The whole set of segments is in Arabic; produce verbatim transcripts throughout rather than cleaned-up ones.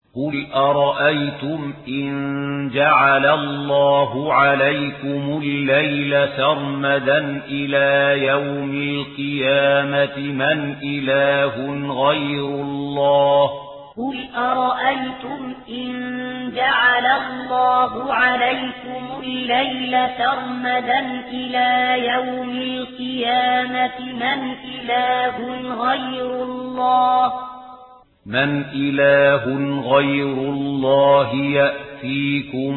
قل أرأيتم إن جعل الله عليكم الليل سرمدا إلى يوم القيامة من إله غير الله قل أرأيتم إن جعل الله عليكم الليل سرمدا إلى يوم القيامة من إله غير الله من إله غير الله يأتيكم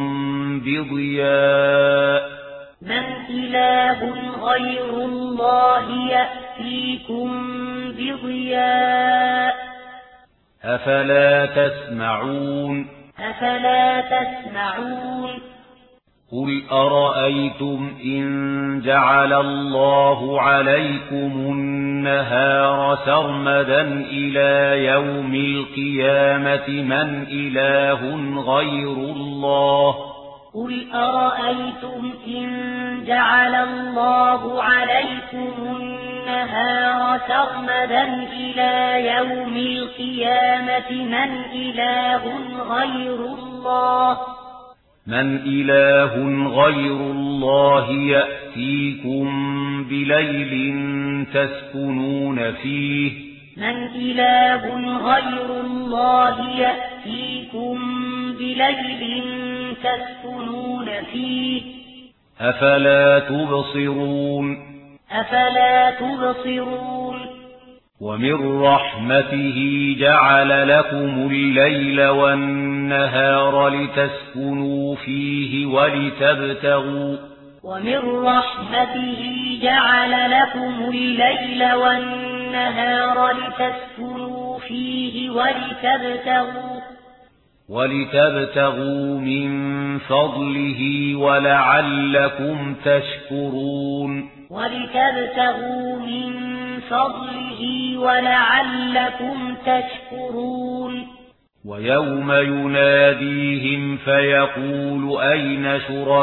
بضياء من إله غير الله يأتيكم بضياء أفلا تسمعون أفلا تسمعون قل أرأيتم إن جعل الله عليكم النهار سرمدا إلى يوم القيامة من إله غير الله قل أرأيتم إن جعل الله عليكم النهار سرمدا إلى يوم القيامة من إله غير الله من إله غير الله يأتيكم بليل تسكنون فيه من إله غير الله يأتيكم بليل تسكنون فيه أفلا تبصرون أفلا تبصرون ومن رحمته جعل لكم الليل والنهار لتسكنوا فيه ولتبتغوا ومن رحمته جعل لكم الليل والنهار لتسكنوا فيه ولتبتغوا ولتبتغوا من فضله ولعلكم تشكرون ولتبتغوا من فضله ولعلكم تشكرون ويوم يناديهم فيقول أين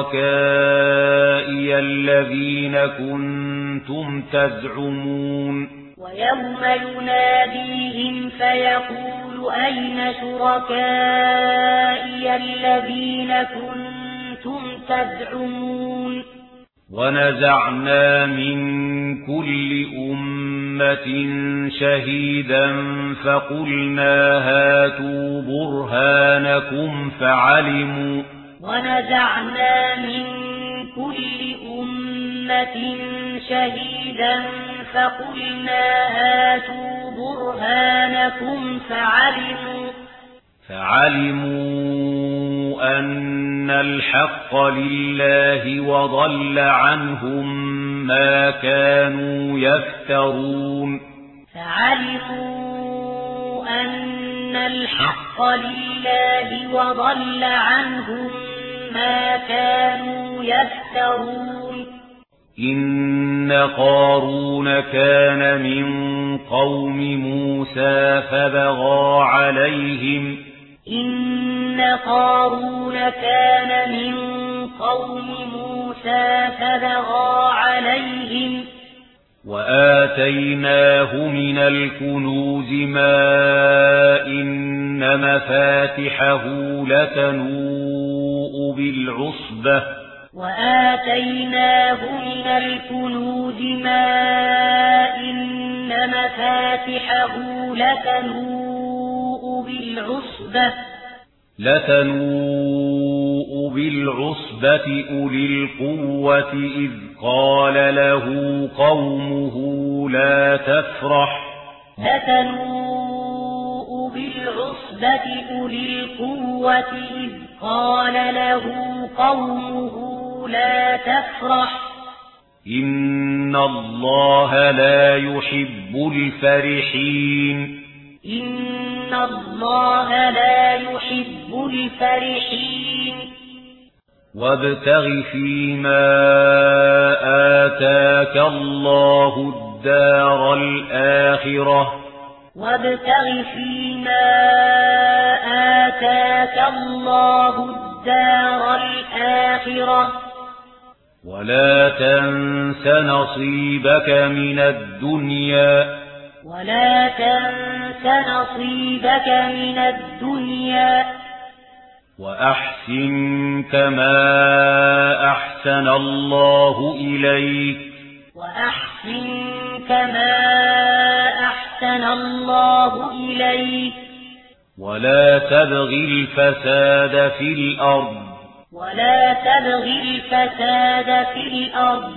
شركائي الذين كنتم تزعمون ويوم يناديهم فيقول أين شركائي الذين كنتم تزعمون ونزعنا من كل أمة شهيدا فقلنا هاتوا برهانكم فعلموا ونزعنا من كل أمة شهيدا فقلنا هاتوا برهانكم فعلموا فعلموا أن الحق لله وضل عنهم ما كانوا يفترون فعلموا أن الحق لله وضل عنهم ما كانوا يفترون إن قارون كان من قوم موسى فبغى عليهم إن قارون كان من قوم موسى فبغى عليهم وآتيناه من الكنوز ما إن مفاتحه لتنوء بالعصبة وآتيناه من الكنوز ما إن مفاتحه لتنوء بالعصبة لتنوء بالعصبة أولي القوة إذ قال له قومه لا تفرح لتنوء بالعصبة أولي القوة إذ قال له قومه لا تفرح إن الله لا يحب الفرحين إن الله لا يحب الفرحين وابتغ فيما آتاك الله الدار الآخرة وابتغ فيما آتاك الله الدار الآخرة ولا تنس نصيبك من الدنيا ولا تنس نصيبك من الدنيا وأحسن كما أحسن الله إليك وأحسن كما أحسن الله إليك ولا تبغ الفساد في الأرض ولا تبغ الفساد في الأرض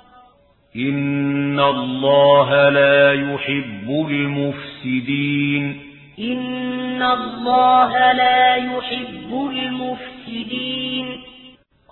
إن الله لا يحب المفسدين إن الله لا يحب المفسدين